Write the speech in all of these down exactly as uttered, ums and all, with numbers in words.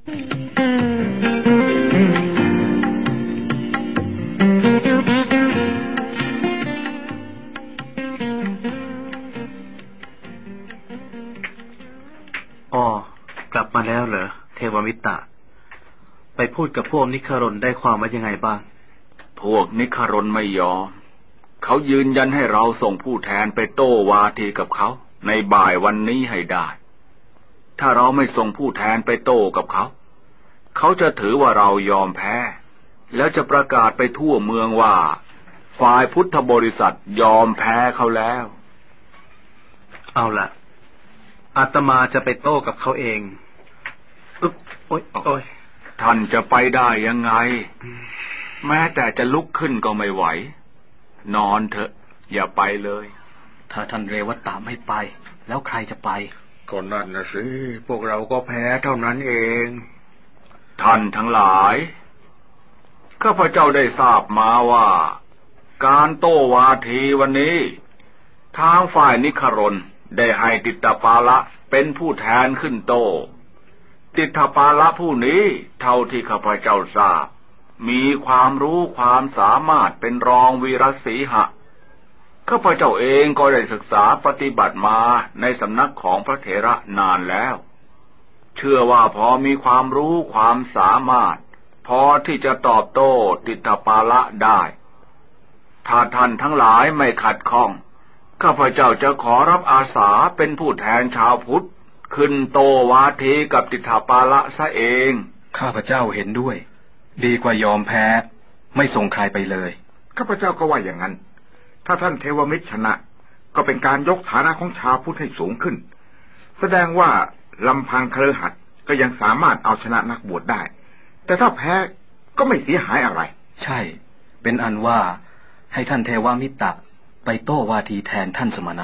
อ๋อกลับมาแล้วเหรอเทวมิตรไปพูดกับพวกนิครนได้ความว่ายังไงบ้างพวกนิครนไม่ยอมเขายืนยันให้เราส่งผู้แทนไปโต้วาทีกับเขาในบ่ายวันนี้ให้ได้ถ้าเราไม่ส่งผู้แทนไปโต้กับเขาเขาจะถือว่าเรายอมแพ้แล้วจะประกาศไปทั่วเมืองว่าฝ่ายพุทธบริษัทยอมแพ้เขาแล้วเอาล่ะอาตมาจะไปโต้กับเขาเองอึ๊บโอ๊ยโอ๊ยท่านจะไปได้ยังไงแม้แต่จะลุกขึ้นก็ไม่ไหวนอนเถอะอย่าไปเลยถ้าท่านเรวัตะไม่ไปแล้วใครจะไปก็นั่นนะสิพวกเราก็แพ้เท่านั้นเองท่านทั้งหลายข้าพเจ้าได้ทราบมาว่าการโต้วาทีวันนี้ทางฝ่ายนิครนได้ให้ติตปาละเป็นผู้แทนขึ้นโต้ติตปาละผู้นี้เท่าที่ข้าพเจ้าทราบมีความรู้ความสามารถเป็นรองวีรสีหะข้าพเจ้าเองก็ได้ศึกษาปฏิบัติมาในสำนักของพระเถระนานแล้วเชื่อว่าพอมีความรู้ความสามารถพอที่จะตอบโต้ติตปาละได้ถ้าท่านทั้งหลายไม่ขัดข้องข้าพเจ้าจะขอรับอาสาเป็นผู้แทนชาวพุทธขึ้นโต้วาทีกับติตปาละซะเองข้าพเจ้าเห็นด้วยดีกว่ายอมแพ้ไม่ส่งใครไปเลยข้าพเจ้าก็ว่าอย่างนั้นถ้าท่านเทวมิตรชนะก็เป็นการยกฐานะของชาวพุทธให้สูงขึ้นแสดงว่าลำพังคฤหัสถ์ก็ยังสามารถเอาชนะนักบวชได้แต่ถ้าแพ้ก็ไม่เสียหายอะไรใช่เป็นอันว่าให้ท่านเทวมิตรไปโต้วาทีแทนท่านสมณะ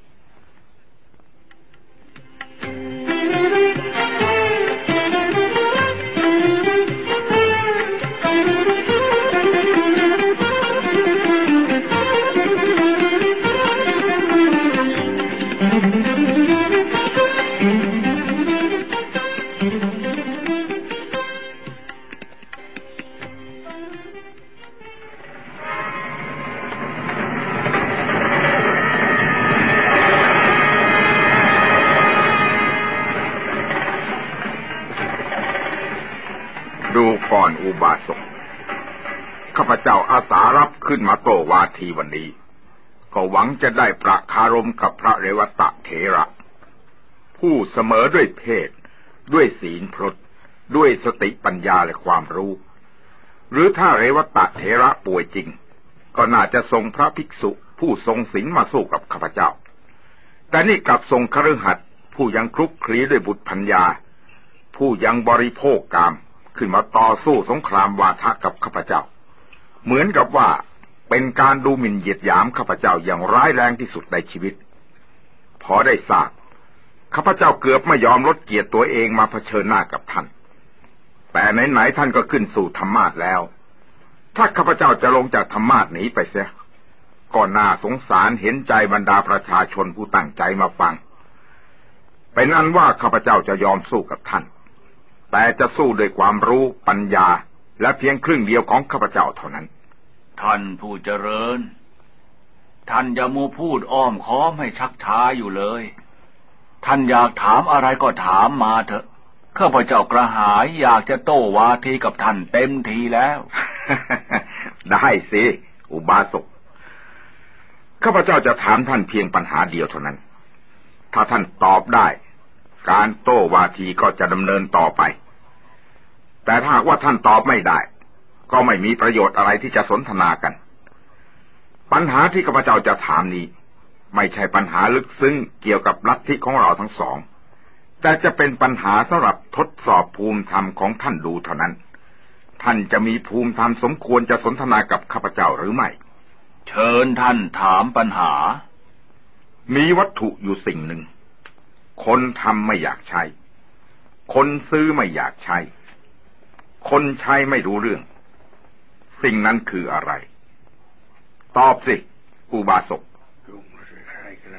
ก่อนอุบาสกข้าพเจ้าอาสารับขึ้นมาโต้วาทีวันนี้ก็หวังจะได้ประคารมกับพระเรวตะเถระผู้เสมอด้วยเพศด้วยศีลพรตด้วยสติปัญญาและความรู้หรือถ้าเรวตะเถระป่วยจริงก็น่าจะทรงพระภิกษุผู้ทรงศีลมาสู้กับข้าพเจ้าแต่นี่กลับทรงคฤหัสถ์ผู้ยังคลุกคลีด้วยบุตรพัญญาผู้ยังบริโภคกามขึ้นมาต่อสู้สงครามวาทะกับข้าพเจ้าเหมือนกับว่าเป็นการดูหมิ่นเหยียดหยามข้าพเจ้าอย่างร้ายแรงที่สุดในชีวิตพอได้ทราบข้าพเจ้าเกือบไม่ยอมลดเกียรติตัวเองมาเผชิญหน้ากับท่านแต่ไหนๆท่านก็ขึ้นสู่ธรรมาสน์แล้วถ้าข้าพเจ้าจะลงจากธรรมาสน์หนีไปเสียก็น่าสงสารเห็นใจบรรดาประชาชนผู้ตั้งใจมาฟังเป็นอันว่าข้าพเจ้าจะยอมสู้กับท่านแต่จะสู้ด้วยความรู้ปัญญาและเพียงครึ่งเดียวของข้าพเจ้าเท่านั้นท่านผู้เจริญท่านอย่ามัวพูดอ้อมค้อมให้ชักช้าอยู่เลยท่านอยากถามอะไรก็ถามมาเถอะข้าพเจ้ากระหายอยากจะโต้วาทีกับท่านเต็มทีแล้วได้สิอุบาสกข้าพเจ้าจะถามท่านเพียงปัญหาเดียวเท่านั้นถ้าท่านตอบได้การโต้วาทีก็จะดำเนินต่อไปแต่ถ้าหากว่าท่านตอบไม่ได้ก็ไม่มีประโยชน์อะไรที่จะสนทนากันปัญหาที่ข้าพเจ้าจะถามนี้ไม่ใช่ปัญหาลึกซึ้งเกี่ยวกับลัทธิของเราทั้งสองแต่จะเป็นปัญหาสำหรับทดสอบภูมิธรรมของท่านดูเท่านั้นท่านจะมีภูมิธรรมสมควรจะสนทนากับข้าพเจ้าหรือไม่เชิญท่านถามปัญหามีวัตถุอยู่สิ่งหนึ่งคนทำไม่อยากใช้คนซื้อไม่อยากใช้คนใช้ไม่รู้เรื่องสิ่งนั้นคืออะไรตอบสิอุบาสก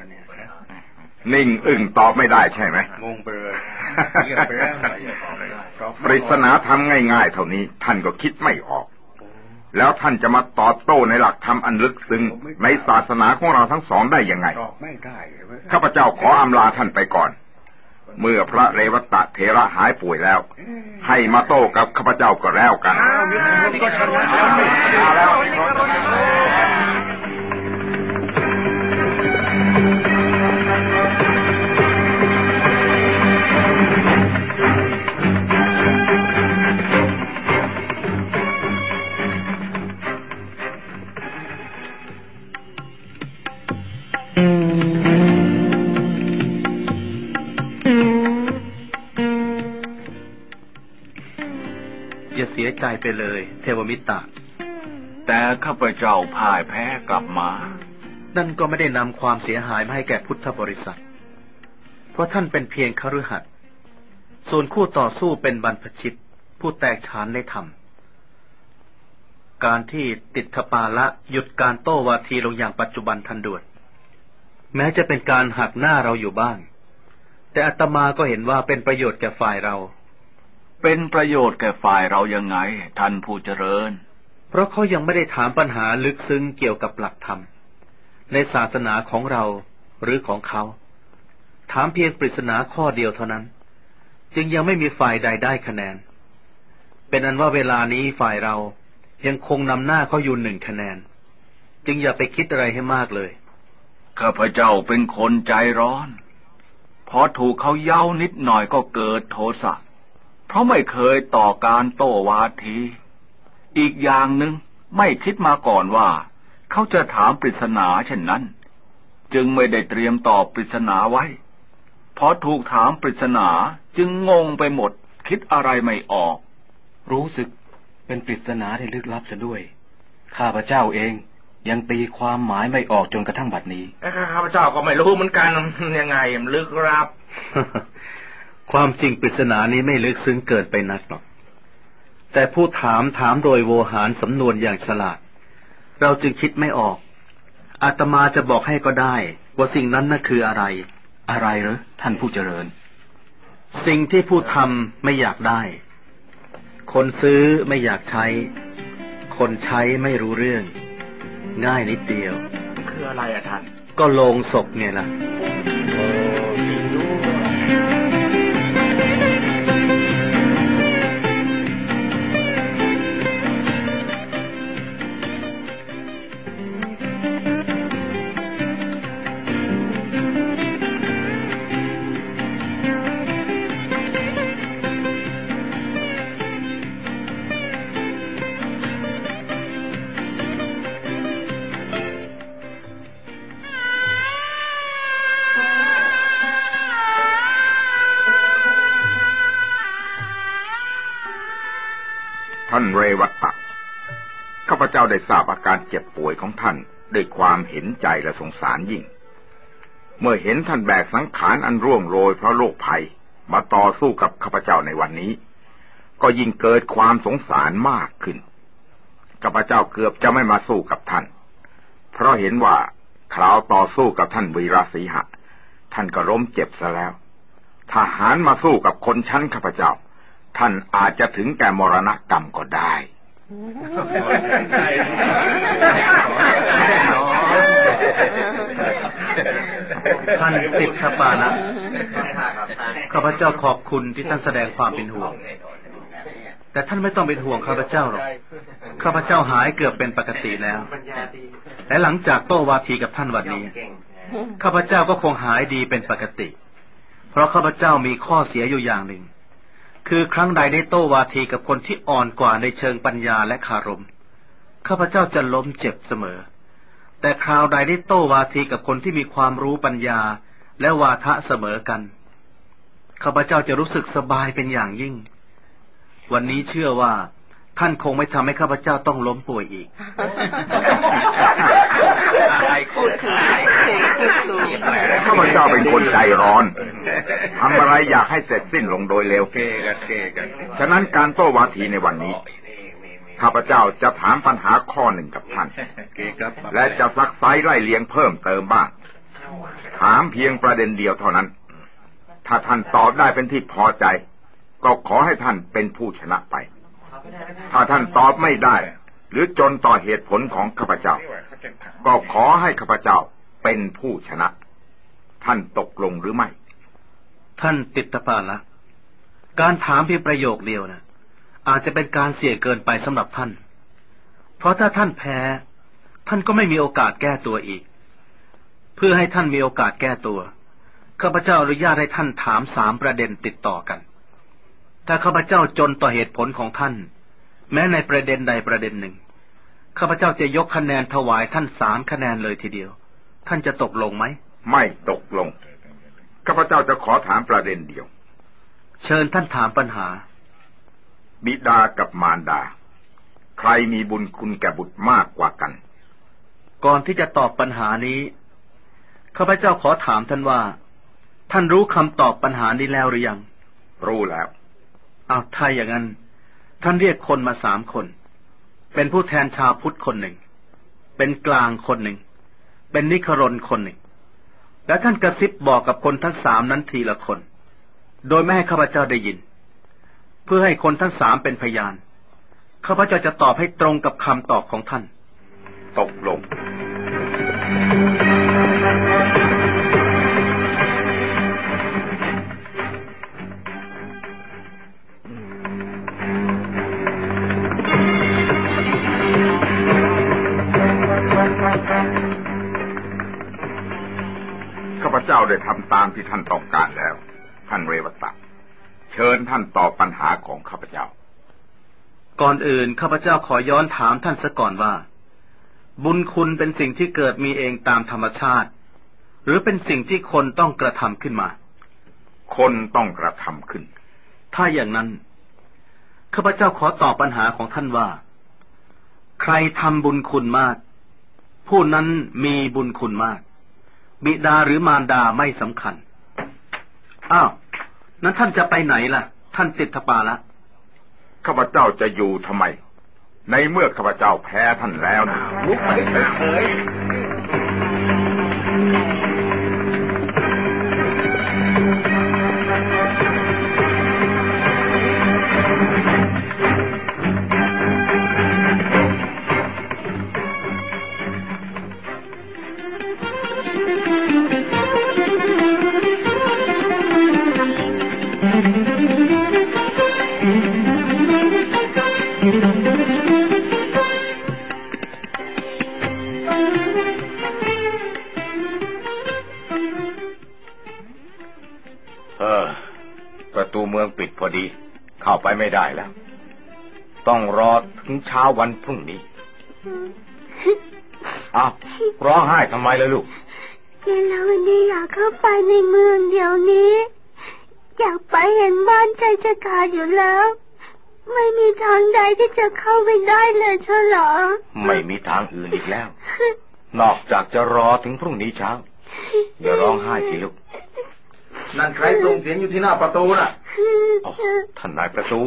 นิ่งอึ้งตอบไม่ได้ใช่ไหมงงไปเลยเงียบไปแล้วปริศนาธรรมง่ายๆเท่านี้ท่านก็คิดไม่ออกแล้วท่านจะมาตอบโต้ในหลักธรรมอันลึกซึ้งในศาสนาของเราทั้งสองได้ยังไงข้าพเจ้าขออำลาท่านไปก่อนเมื่อพระเรวัตเถระหายป่วยแล้วให้มาโต้กับข้าพเจ้าก็แล้วกันอย่าเสียใจไปเลยเทวมิตรแต่ข้าพเจ้าพ่ายแพ้กลับมานั่นก็ไม่ได้นำความเสียหายมาให้แก่พุทธบริษัทเพราะท่านเป็นเพียงคฤหัสถ์ส่วนคู่ต่อสู้เป็นบรรพชิตผู้แตกฉานในธรรมการที่ติดทปาละหยุดการโต้วาทีลงอย่างปัจจุบันทันด่วนแม้จะเป็นการหักหน้าเราอยู่บ้างแต่อาตมาก็เห็นว่าเป็นประโยชน์แก่ฝ่ายเราเป็นประโยชน์แก่ฝ่ายเรายังไงท่านผู้เจริญเพราะเขายังไม่ได้ถามปัญหาลึกซึ้งเกี่ยวกับหลักธรรมในศาสนาของเราหรือของเขาถามเพียงปริศนาข้อเดียวเท่านั้นจึงยังไม่มีฝ่ายใดได้คะแนนเป็นอันว่าเวลานี้ฝ่ายเรายังคงนำหน้าเขาอยู่หนึ่งคะแนนจึงอย่าไปคิดอะไรให้มากเลยข้าพเจ้าเป็นคนใจร้อนพอถูกเขาเย้านิดหน่อยก็เกิดโทสะเพราะไม่เคยต่อการโต้วาทีอีกอย่างหนึ่งไม่คิดมาก่อนว่าเขาจะถามปริศนาเช่นนั้นจึงไม่ได้เตรียมตอบปริศนาไว้พอถูกถามปริศนาจึงงงไปหมดคิดอะไรไม่ออกรู้สึกเป็นปริศนาที่ลึกลับซะด้วยข้าพเจ้าเองยังตีความหมายไม่ออกจนกระทั่งบัดนี้ข้าพเจ้าก็ไม่รู้เหมือนกันยังไงมันลึกลับความจริงปริศนานี้ไม่ลึกซึ้งเกินไปนักหรอกแต่ผู้ถามถามโดยโวหารสำนวนอย่างฉลาดเราจึงคิดไม่ออกอาตมาจะบอกให้ก็ได้ว่าสิ่งนั้นน่ะคืออะไรอะไรเหรอท่านผู้เจริญสิ่งที่ผู้ทำไม่อยากได้คนซื้อไม่อยากใช้คนใช้ไม่รู้เรื่องง่ายนิดเดียวคืออะไรอะท่านก็โลงศพไงล่ะท่านเรวัตะข้าพเจ้าได้ทราบอาการเจ็บป่วยของท่านด้วยความเห็นใจและสงสารยิ่งเมื่อเห็นท่านแบกสังขารอันร่วงโรยเพราะโรคภัยมาต่อสู้กับข้าพเจ้าในวันนี้ก็ยิ่งเกิดความสงสารมากขึ้นข้าพเจ้าเกือบจะไม่มาสู้กับท่านเพราะเห็นว่าคราวต่อสู้กับท่านวีรสีหะท่านก็ล้มเจ็บซะแล้วถ้าหารมาสู้กับคนชั้นข้าพเจ้าท่านอาจจะถึงแก่มรณกรรมก็ได้ท่านติดทปาละข้าพเจ้าขอบคุณที่ท่านแสดงความเป็นห่วงแต่ท่านไม่ต้องเป็นห่วงข้าพเจ้าหรอกข้าพเจ้าหายเกือบเป็นปกติแล้วและหลังจากโต้วาทีกับท่านวันนี้ข้าพเจ้าก็คงหายดีเป็นปกติเพราะข้าพเจ้ามีข้อเสียอยู่อย่างหนึ่งคือครั้งใดได้โต้วาทีกับคนที่อ่อนกว่าในเชิงปัญญาและคารมข้าพเจ้าจะล้มเจ็บเสมอแต่คราวใดได้โต้วาทีกับคนที่มีความรู้ปัญญาและวาทะเสมอกันข้าพเจ้าจะรู้สึกสบายเป็นอย่างยิ่งวันนี้เชื่อว่าท่านคงไม่ทำให้ข้าพเจ้าต้องล้มป่วยอีกข้าพเจ้าเป็นคนใจร้อนทำอะไรอยากให้เสร็จสิ้นลงโดยเร็วฉะนั้นการโต้วาทีในวันนี้ข้าพเจ้าจะถามปัญหาข้อหนึ่งกับท่านและจะซักไซ้ไล่เลียงเพิ่มเติมบ้างถามเพียงประเด็นเดียวเท่านั้นถ้าท่านตอบได้เป็นที่พอใจก็ขอให้ท่านเป็นผู้ชนะไปถ้าท่านตอบไม่ได้หรือจนต่อเหตุผลของข้าพเจ้าก็ขอให้ข้าพเจ้าเป็นผู้ชนะท่านตกลงหรือไม่ท่านติตปาละการถามเพียงประโยคเดียวนะอาจจะเป็นการเสี่ยงเกินไปสำหรับท่านเพราะถ้าท่านแพ้ท่านก็ไม่มีโอกาสแก้ตัวอีกเพื่อให้ท่านมีโอกาสแก้ตัวข้าพเจ้าอนุญาตให้ท่านถามสามประเด็นติดต่อกันถ้าข้าพเจ้าจนต่อเหตุผลของท่านแม้ในประเด็นใดประเด็นหนึ่งข้าพเจ้าจะยกคะแนนถวายท่านสามคะแนนเลยทีเดียวท่านจะตกลงไหมไม่ตกลงข้าพเจ้าจะขอถามประเด็นเดียวเชิญท่านถามปัญหาบิดากับมารดาใครมีบุญคุณแก่บุตรมากกว่ากันก่อนที่จะตอบปัญหานี้ข้าพเจ้าขอถามท่านว่าท่านรู้คำตอบปัญหานี้แล้วหรือยังรู้แล้วอ้าวถ้าอย่างนั้นท่านเรียกคนมาสามคนเป็นผู้แทนชาวพุทธคนหนึ่งเป็นกลางคนหนึ่งเป็นนิครนคนหนึ่งและท่านกระซิบบอกกับคนทั้งสามนั้นทีละคนโดยไม่ให้ข้าพเจ้าได้ยินเพื่อให้คนทั้งสามเป็นพยานข้าพเจ้าจะตอบให้ตรงกับคำตอบของท่านตกลงข้าพเจ้าได้ทำตามที่ท่านต้องการแล้วท่านเรวตะเชิญท่านตอบปัญหาของข้าพเจ้าก่อนอื่นข้าพเจ้าขอย้อนถามท่านซะก่อนว่าบุญคุณเป็นสิ่งที่เกิดมีเองตามธรรมชาติหรือเป็นสิ่งที่คนต้องกระทำขึ้นมาคนต้องกระทำขึ้นถ้าอย่างนั้นข้าพเจ้าขอตอบปัญหาของท่านว่าใครทำบุญคุณมากผู้นั้นมีบุญคุณมากบิดาหรือมารดาไม่สำคัญอ้าวนั้นท่านจะไปไหนล่ะท่านติดทปาละข้าพเจ้าจะอยู่ทำไมในเมื่อข้าพเจ้าแพ้ท่านแล้วนะลุกไปเฉยปิดพอดีเข้าไปไม่ได้แล้วต้องรอถึงเช้าวันพรุ่งนี้อ้าวร้องไห้ทำไมล่ะลูกเย็นแล้ววันนี้อยากเข้าไปในเมืองเดี๋ยวนี้อยากไปเห็นบ้านใจจะขาดอยู่แล้วไม่มีทางใดที่จะเข้าไปได้เลยเฉลอไม่มีทางอื่นอีกแล้วนอกจากจะรอถึงพรุ่งนี้เช้าอย่าร้องไห้สิลูกนั่นใครส่งเสียงอยู่ที่หน้าประตูน่ะอ๋อท่านนายประตู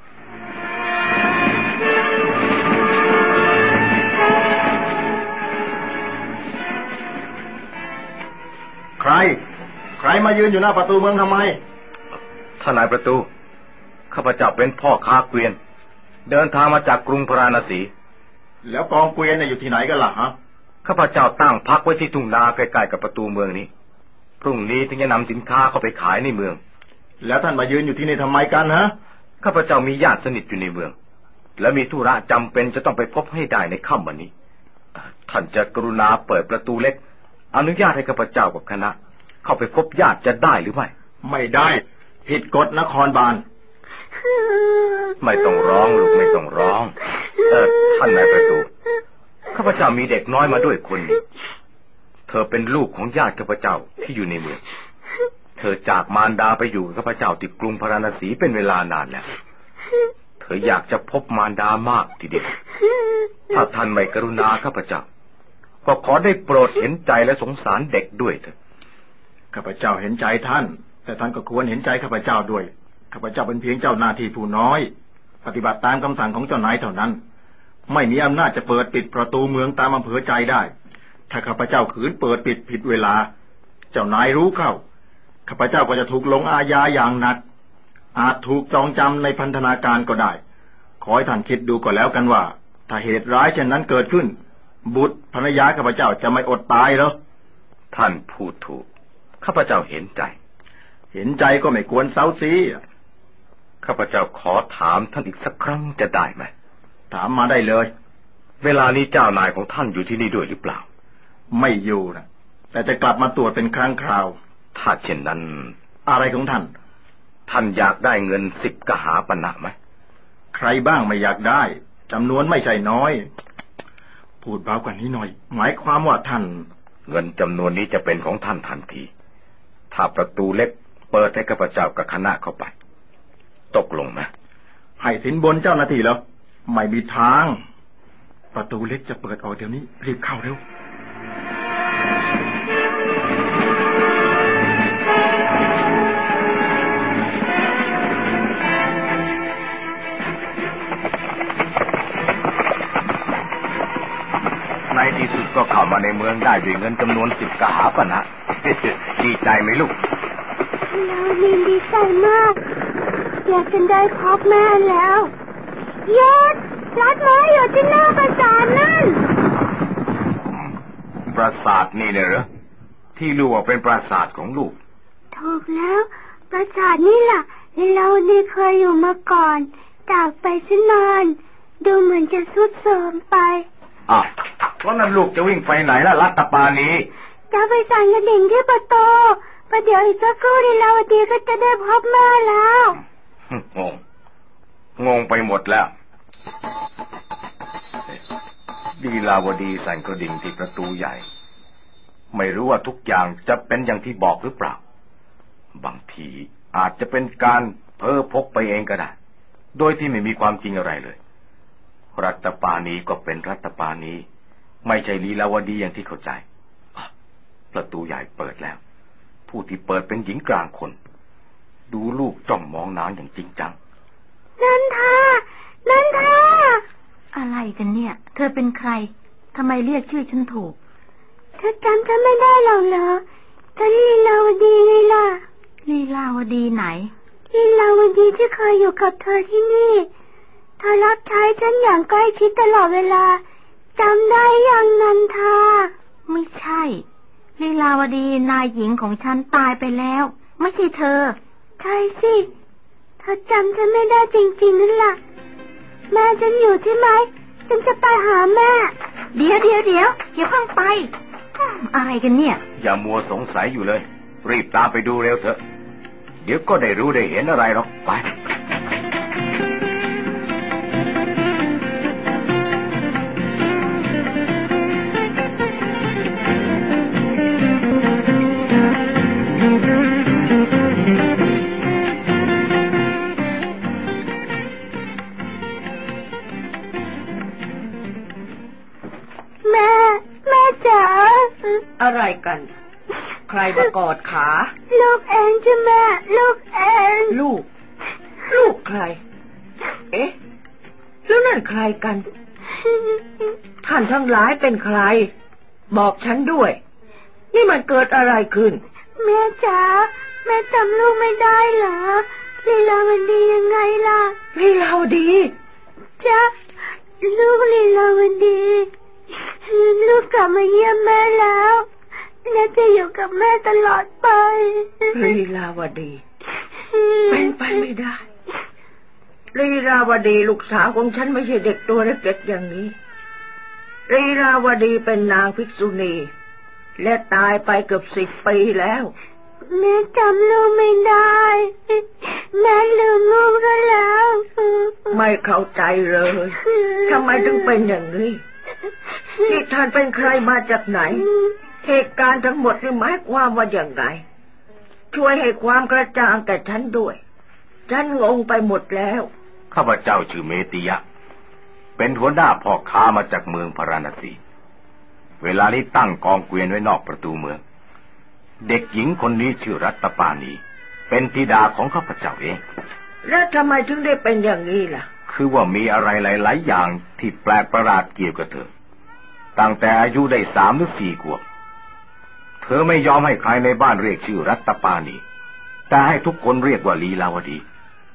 ใครใครมายืนอยู่หน้าประตูเมืองทำไมท่านนายประตูข้าพเจ้าเป็นพ่อค้าเกวียนเดินทางมาจากกรุงพาราณสีแล้วกองเกวียนเนี่ยอยู่ที่ไหนกันล่ะฮะข้าพเจ้าตั้งพักไว้ที่ทุ่งนาใกล้ๆกับประตูเมืองนี้พรุ่งนี้ถึงจะนำสินค้าเข้าไปขายในเมืองแล้วท่านมายืนอยู่ที่นี่ทำไมกันฮะข้าพเจ้ามีญาติสนิทอยู่ในเมืองและมีธุระจำเป็นจะต้องไปพบให้ได้ในค่ำวันนี้ท่านจะกรุณาเปิดประตูเล็กอนุญาตให้ข้าพเจ้ากับคณะเข้าไปพบญาติจะได้หรือไม่ไม่ได้ผิดกฎนครบาลไม่ต้องร้องลูกไม่ต้องร้องเออท่านนายประตูข้าพเจ้ามีเด็กน้อยมาด้วยคนนึงเธอเป็นลูกของญาติข้าพเจ้าที่อยู่ในเมืองเธอจากมารดาไปอยู่กับข้าพเจ้าที่กรุงพาราณสีเป็นเวลานานแล้วเธออยากจะพบมารดามากทีเดียวถ้าท่านไม่กรุณาข้าพเจ้าก็ขอได้โปรดเห็นใจและสงสารเด็กด้วยเถอะข้าพเจ้าเห็นใจท่านแต่ท่านก็ควรเห็นใจข้าพเจ้าด้วยข้าพเจ้าเป็นเพียงเจ้าหน้าที่ผู้น้อยปฏิบัติตามคำสั่งของเจ้านายเท่านั้นไม่มีอำนาจจะเปิดปิดประตูเมืองตามอำเภอใจได้ถ้าข้าพเจ้าขืนเปิดปิดผิดเวลาเจ้านายรู้เข้าข้าพเจ้าก็จะถูกลงอาญาอย่างหนักอาจถูกจองจำในพันธนาการก็ได้ขอให้ท่านคิดดูก่อนแล้วกันว่าถ้าเหตุร้ายเช่นนั้นเกิดขึ้นบุตรภรรยาข้าพเจ้าจะไม่อดตายเหรอท่านพูดถูกข้าพเจ้าเห็นใจเห็นใจก็ไม่ควรเซาซีข้าพเจ้าขอถามท่านอีกสักครั้งจะได้ไหมถามมาได้เลยเวลานี้เจ้านายของท่านอยู่ที่นี่ด้วยหรือเปล่าไม่อยู่นะแต่จะกลับมาตรวจเป็นครั้งคราวถ้าเช่นนั้นอะไรของท่านท่านอยากได้เงินสิบกหาปณะไหมใครบ้างไม่อยากได้จำนวนไม่ใช่น้อยพูดเบากว่านี้หน่อยหมายความว่าท่านเงินจำนวนนี้จะเป็นของท่านทันทีถ้าประตูเล็กเปิดให้ข้าพเจ้ากับคณะเข้าไปตกลงไหมให้สินบนเจ้าหน้าที่แล้วไม่มีทางประตูเล็กจะเปิดออกเดี๋ยวนี้รีบเข้าเร็วในที่สุดก็เข้ามาในเมืองได้ด้วยเงินจำนวนสิบกหาปณะ ดีใจไหมลูกเราดีดีใจมากอยากจะได้พบแม่แล้วเย็ดรัดไม้อยู่ที่หน้าปราสาทนั่นปราสาทนี่เนี่ยเหรอที่ลูกว่าเป็นปราสาทของลูกถูกแล้วปราสาทนี่ล่ะเราดีเคยอยู่มาก่อนจากไปซะนานดูเหมือนจะทรุดโทรมไปอ่ะว่านั่นลูกจะวิ่งไปไหนล่ะรัตปานีจะไปสั่งกระดิ่งที่ประตูประเดี๋ยวอีกสักครู่ลีลาวดีก็จะได้พบแม่แล้วงงงงไปหมดแล้วลีลาวดีสั่นกระดิ่งที่ประตูใหญ่ไม่รู้ว่าทุกอย่างจะเป็นอย่างที่บอกหรือเปล่าบางทีอาจจะเป็นการเพ้อพกไปเองก็ได้โดยที่ไม่มีความจริงอะไรเลยรัตปานีก็เป็นรัตปานีไม่ใช่ลีลาวดีอย่างที่เข้าใจประตูใหญ่เปิดแล้วผู้ที่เปิดเป็นหญิงกลางคนดูลูกจ้องมองนางอย่างจริงจังนันทานันทาอะไรกันเนี่ยเธอเป็นใครทำไมเรียกชื่อฉันถูกเธอจำฉันไม่ได้หรอกเหรอเธอลีลาวดีไงล่ะลีลาวดีไหนลีลาวดีที่เคยอยู่กับเธอที่นี่เธอรับใช้ฉันอย่างใกล้ชิดตลอดเวลาจำได้อย่างนันทาไม่ใช่ลีลาวดีนายหญิงของฉันตายไปแล้วไม่ใช่เธอใช่สิเธอจำฉันไม่ได้จริงๆนั่นล่ะแม่ฉันอยู่ที่ไหนฉันจะไปหาแม่เดี๋ยวเดี๋ยวเดี๋ยวอย่าเพิ่งไปอะไรกันเนี่ยอย่ามัวสงสัยอยู่เลยรีบตามไปดูเร็วเถอะเดี๋ยวก็ได้รู้ได้เห็นอะไรหรอกไปอะไรกันใครมากอดขาลูกเองจ้ะแม่ลูกเองลูกลูกใครเอ๊ะแล้วนั่นใครกันท่านทั้งหลายเป็นใครบอกฉันด้วยนี่มันเกิดอะไรขึ้นแม่จ๋าแม่จำลูกไม่ได้เหรอลีลาวดียังไงล่ะลีลาวดีจ๊ะลูกลีลาวดีลูกกลับมาเยี่ยมแม่แล้วแม่จะอยู่กับแม่ตลอดไปลีลาวดีเป็นไปไม่ได้ลีลาวดีลูกสาวของฉันไม่ใช่เด็กตัวเล็กๆอย่างนี้ลีลาวดีเป็นนางภิกษุณีและตายไปเกือบสิบปีแล้วแม่จำลูกไม่ได้แม่ลืมลูกก็แล้วไม่เข้าใจเลยทำไมถึงเป็นอย่างนี้นี่ท่านเป็นใครมาจากไหนเหตุการณ์ทั้งหมดนี่หมายความว่าอย่างไรช่วยให้ความกระจ่างแก่ฉันด้วยฉันงงไปหมดแล้วข้าพเจ้าชื่อเมติยะเป็นหัวหน้าพ่อค้ามาจากเมืองพาราณสีเวลานี้ตั้งกองเกวียนไว้นอกประตูเมืองเด็กหญิงคนนี้ชื่อรัตปานีเป็นธิดาของข้าพเจ้าเองแล้วทำไมถึงได้เป็นอย่างนี้ล่ะคือว่ามีอะไรหลายๆอย่างที่แปลกประหลาดเกี่ยวกับเธอตั้งแต่อายุได้สามหรือสี่ขวบเธอไม่ยอมให้ใครในบ้านเรียกชื่อรัตปานีแต่ให้ทุกคนเรียกว่าลีลาวดี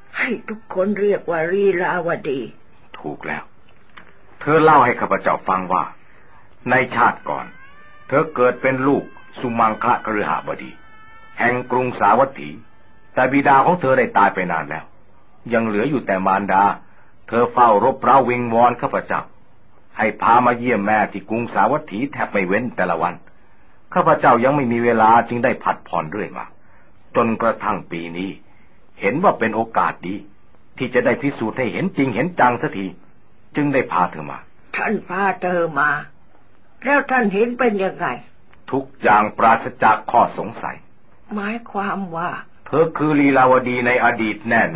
ให้ทุกคนเรียกว่าลีลาวดีถูกแล้วเธอเล่าให้ข้าพเจ้าฟังว่าในชาติก่อนเธอเกิดเป็นลูกสุมังคละกฤหบดีแห่งกรุงสาวัตถีแต่บิดาของเธอได้ตายไปนานแล้วยังเหลืออยู่แต่มารดาเธอเฝ้ารบเร้าวิงวอนข้าพเจ้าให้พามาเยี่ยมแม่ที่กรุงสาวัตถีแทบไม่เว้นแต่ละวันข้าพเจ้ายังไม่มีเวลาจึงได้ผัดผ่อนเรื่อยมาจนกระทั่งปีนี้เห็นว่าเป็นโอกาสดีที่จะได้พิสูจน์ให้เห็นจริงเห็นจังสักทีจึงได้พาเธอมาท่านพาเธอมาแล้วท่านเห็นเป็นยังไงทุกอย่างปราศจากข้อสงสัยหมายความว่าเธอคือลีลาวดีในอดีตแน่ๆ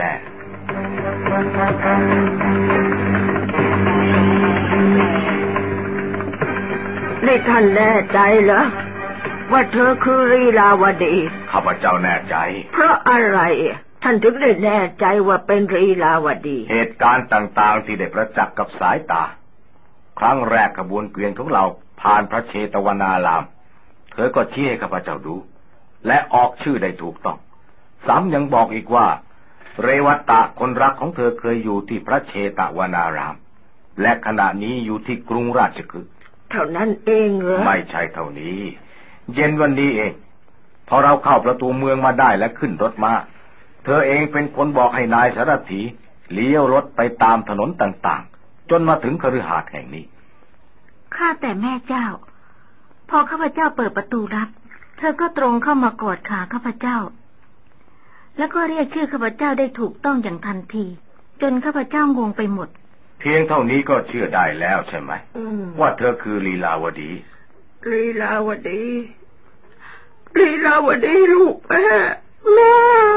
นี่ท่านแน่ใจเหรอว่าเธอคือลีลาวดีข้าพเจ้าแน่ใจเพราะอะไรท่านถึงได้แน่ใจว่าเป็นลีลาวดีเหตุการณ์ต่างๆที่ได้ประจักษ์กับสายตาครั้งแรกขบวนเกวียนของเราผ่านพระเชตวนารามเธอก็ชี้ให้ข้าพเจ้าดูและออกชื่อได้ถูกต้องซ้ำยังบอกอีกว่าเรวัตะคนรักของเธอเคยอยู่ที่พระเชตวนารามและขณะนี้อยู่ที่กรุงราชคฤห์เท่านั้นเองเหรอไม่ใช่เท่านี้เย็นวันนี้เองพอเราเข้าประตูเมืองมาได้และขึ้นรถมาเธอเองเป็นคนบอกให้นายสารถีเลี้ยวรถไปตามถนนต่างๆจนมาถึงคฤหาสน์แห่งนี้ข้าแต่แม่เจ้าพอข้าพเจ้าเปิดประตูรับเธอก็ตรงเข้ามากอดขาข้าพเจ้าแล้วก็เรียกชื่อข้าพเจ้าได้ถูกต้องอย่างทันทีจนข้าพเจ้างงไปหมดเพียงเท่านี้ก็เชื่อได้แล้วใช่ไหมว่าเธอคือลีลาวดีลีลาวดีลีลาวดีลูกแม่แม่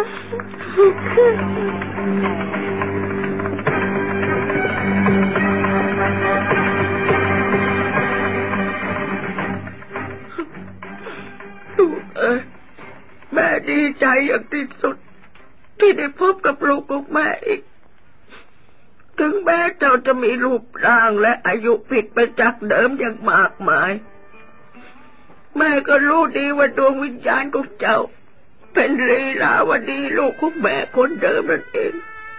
ลูกเอ้ยแม่ดีใจอย่างที่สุดที่ได้พบกับลูกของแม่อีกถึงแม้เจ้าจะมีรูปร่างและอายุผิดไปจากเดิมอย่างมากมายแม่ก็รู้ดีว่าดวงวิญญาณของเจ้าเป็นลีลาวดีลูกของแม่คนเดิมนั่นเอง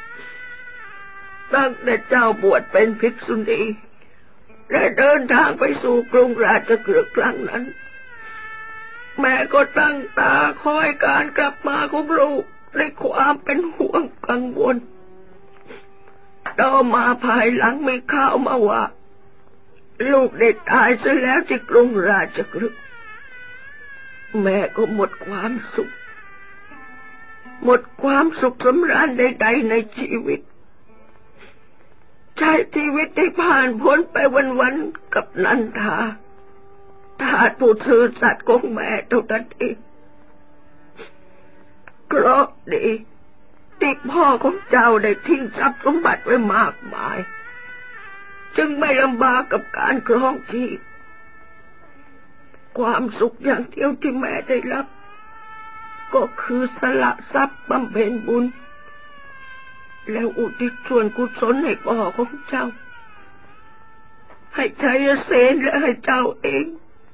ตั้งแต่เจ้าบวชเป็นภิกษุณีและเดินทางไปสู่กรุงราชคฤห์ครั้งนั้นแม่ก็ตั้งตาคอยการกลับมาของลูกด้วยความเป็นห่วงกังวลต่อมาภายหลังมีข่าวมาว่าลูกได้ตายซะแล้วที่กรุงราชคฤห์แม่ก็หมดความสุขหมดความสุขสำราญใดๆในชีวิตใช้ชีวิตได้ผ่านพ้นไปวันๆกับนันทาทาสผู้ซื่อสัตย์ของแม่เท่านั้นเองเพราะดีที่พ่อของเจ้าได้ทิ้งทรัพย์สมบัติไว้มากมายจึงไม่ลำบากกับการครองชีพความสุขอย่างเดียวที่แม่ได้รับก็คือสละทรัพย์บำเพ็ญบุญแล้วอุทิศส่วนกุศลให้พ่อของเจ้าให้ชัยเสนและให้เจ้าเอง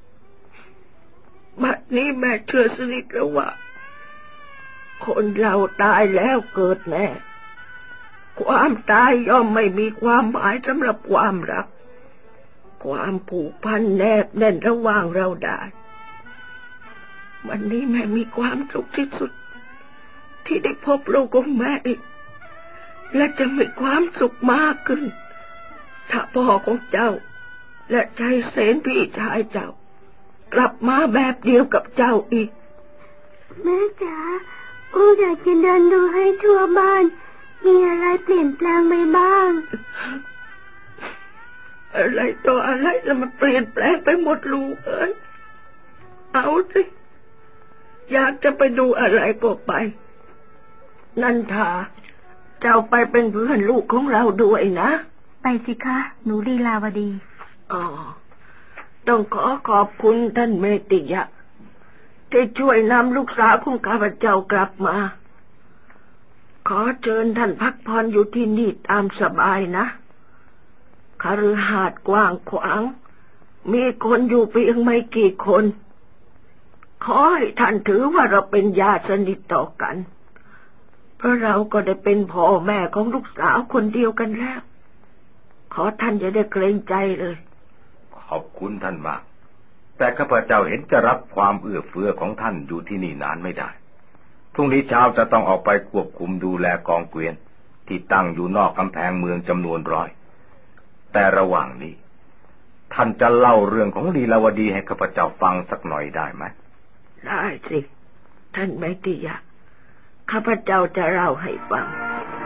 บัดนี้แม่เชื่อสนิทแล้วว่าคนเราตายแล้วเกิดแน่ความตายย่อมไม่มีความหมายสำหรับความรักความผูกพันแนบแน่นระหว่างเราได้วันนี้แม่มีความสุขที่สุดที่ได้พบลูกของแม่อีกและจะมีความสุขมากขึ้นถ้าพ่อของเจ้าและชายเสนพี่ชายเจ้ากลับมาแบบเดียวกับเจ้าอีกแม่จ๋าอูอยากจะเดินดูให้ทั่วบ้านมีอะไรเปลี่ยนแปลงไปบ้างอะไรต่ออะไรแล้วมันเปลี่ยนแปลงไปหมดลูกเอ้ยเอาสิอยากจะไปดูอะไรก็ไปนันทาเจ้าไปเป็นเพื่อนลูกของเราด้วยนะไปสิคะหนูลีลาวดีอ๋อต้องขอขอบคุณท่านเมติยะที่ช่วยนำลูกสาวของข้าพเจ้ากลับมาขอเชิญท่านพักผ่อนอยู่ที่นี่ตามสบายนะคฤหาสน์กว้างขวางมีคนอยู่เพียงไม่กี่คนขอให้ท่านถือว่าเราเป็นญาติสนิทต่อกันเพเพราะเราก็ได้เป็นพ่อแม่ของลูกสาวคนเดียวกันแล้วขอท่านอย่าได้เกรงใจเลยขอบคุณท่านมากแต่ข้าพเจ้าเห็นจะรับความเอื้อเฟื้อของท่านอยู่ที่นี่นานไม่ได้พรุ่งนี้เช้าจะต้องออกไปควบคุมดูแลกองเกวียนที่ตั้งอยู่นอกกำแพงเมืองจำนวนร้อยแต่ระหว่างนี้ท่านจะเล่าเรื่องของลีลาวดีให้ข้าพเจ้าฟังสักหน่อยได้ไหมได้สิท่านไมตรียะข้าพเจ้าจะเล่าให้ฟัง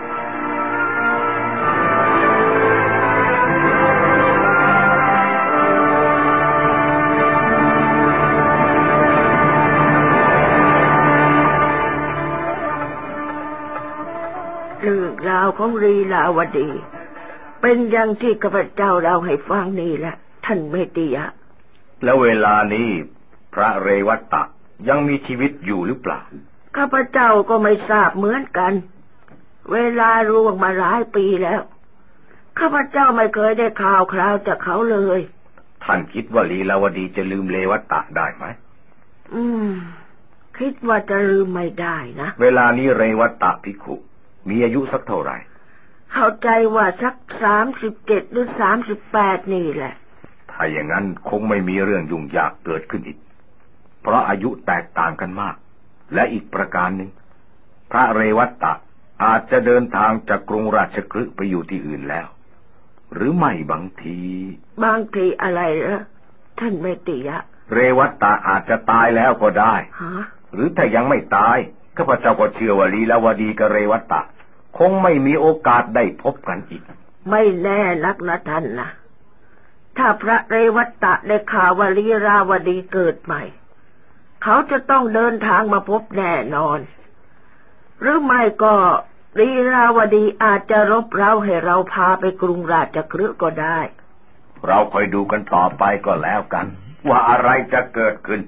เรื่องราวของลีลาวดีเป็นอย่างที่ข้าพเจ้าเล่าให้ฟังนี่แหละท่านไมตรียะแล้วเวลานี้พระเรวัตตะยังมีชีวิตอยู่หรือเปล่าข้าพเจ้าก็ไม่ทราบเหมือนกันเวลาล่วงมาหลายปีแล้วข้าพเจ้าไม่เคยได้ข่าวคราวจากเขาเลยท่านคิดว่าลีลาวดีจะลืมเรวัตตะได้ไหมอืมคิดว่าจะลืมไม่ได้นะเวลานี้เรวัตตะภิกขุมีอายุสักเท่าไหร่เข้าใจว่าสักสามสิบเจ็ดหรือสามสิบแปดนี่แหละถ้าอย่างนั้นคงไม่มีเรื่องยุ่งยากเกิดขึ้นอีกเพราะอายุแตกต่างกันมากและอีกประการหนึ่งพระเรวัตตะอาจจะเดินทางจากกรุงราชคฤห์ไปอยู่ที่อื่นแล้วหรือไม่บางทีบางทีอะไรเหรอท่านไมตรียะเรวัตตะอาจจะตายแล้วก็ได้ฮะหรือถ้ายังไม่ตายข้าพเจ้าก็เชื่อว่าลีลาวดีกับเรวัตตะคงไม่มีโอกาสได้พบกันอีกไม่แน่นักนะท่านนะถ้าพระเรวัตตะได้ข่าวว่าลีลาวดีเกิดใหม่เขาจะต้องเดินทางมาพบแน่นอนหรือไม่ก็ลีลาวดีอาจจะรบเร้าให้เราพาไปกรุงราชคฤห์ก็ได้เราคอยดูกันต่อไปก็แล้วกันว่าอะไรจะเกิดขึ้น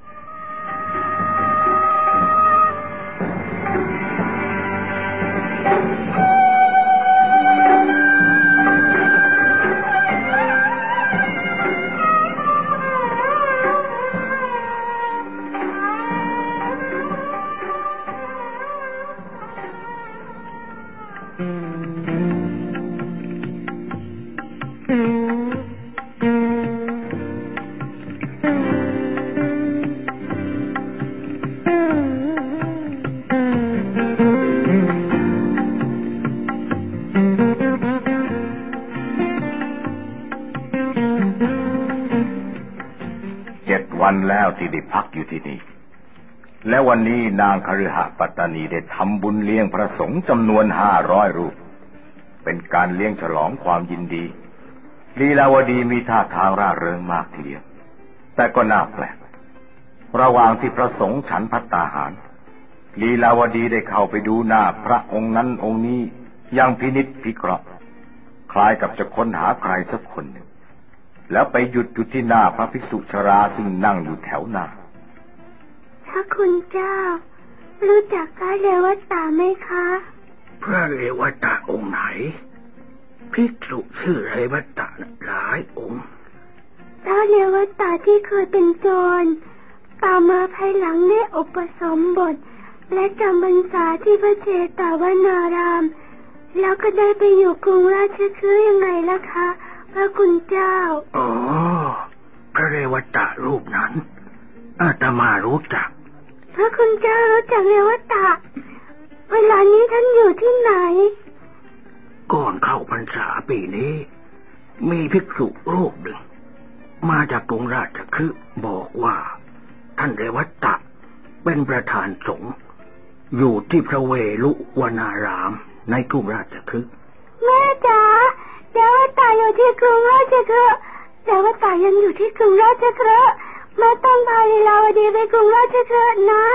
วันแล้วที่ได้พักอยู่ที่นี่และวันนี้นางคฤหปัตตานีได้ทำบุญเลี้ยงพระสงฆ์จำนวนห้าร้อยรูปเป็นการเลี้ยงฉลองความยินดีลีลาวดีมีท่าทางร่าเริงมากทีเดียวแต่ก็น่าแปลกระหว่างที่พระสงฆ์ฉันภัตตาหารลีลาวดีได้เข้าไปดูหน้าพระองค์นั้นองค์นี้อย่างพินิจพิเคราะห์คล้ายกับจะค้นหาใครสักคนหนึ่งแล้วไปหยุดอยู่ที่หน้าพระภิกษุชราซึ่งนั่งอยู่แถวหน้าพระคุณเจ้ารู้จักพระเรวัตตะไหมคะพระเรวัตตะองค์ไหนภิกษุชื่อเรวัตตะหลายองค์พระเรวัตตะที่เคยเป็นโจรต่อมาภายหลังได้อุปสมบทและจำพรรษาที่พระเชตวนารามแล้วก็ได้ไปอยู่กรุงราชคฤห์ยังไงล่ะคะพระคุณเจ้าอ๋อพระเรวัตตะรูปนั้นอาตมารู้จักพระคุณเจ้ารู้จักเรวัตตะเวลานี้ท่านอยู่ที่ไหนก่อนเข้าพรรษาปีนี้มีภิกษุรูปหนึ่งมาจากกรุงราชคฤห์บอกว่าท่านเรวัตตะเป็นประธานสงฆ์อยู่ที่พระเวลุวนารามในกรุงราชคฤห์แม่จ๋าเรวัตตะอยู่ที่กรุงราชคฤห์เรวัตตะยังอยู่ที่กรุงราชคฤห์แม่ต้องพาลีลาวดีไปกรุงราชคฤห์นะ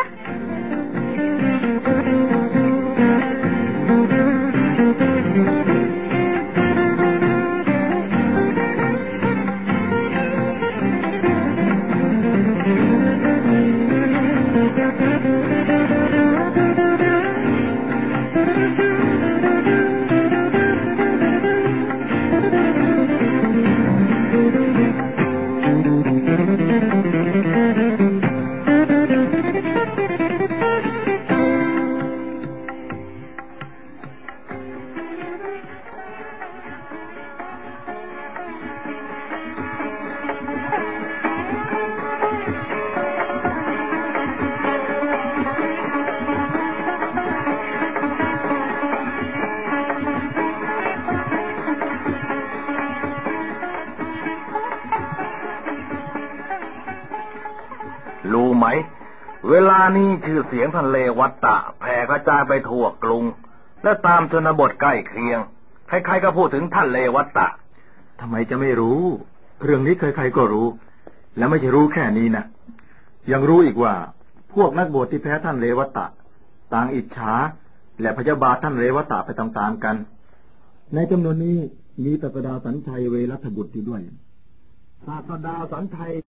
เวลานี้ชื่อเสียงท่านเลวัตตะแผ่กระจายไปทั่วกรุงและตามชนบทใกล้เคียงใครๆก็พูดถึงท่านเลวัตตะทำไมจะไม่รู้เรื่องนี้ใครๆก็รู้และไม่ใช่รู้แค่นี้นะยังรู้อีกว่าพวกนักบวชที่แพ้ท่านเลวัตตะต่างอิจฉาและพยาบาทท่านเลวัตตะไปตามๆกันในจำนวนนี้มีศาสดาสัญชัยเวรัตบุตรอยู่ด้วยศาสดาสัญชัย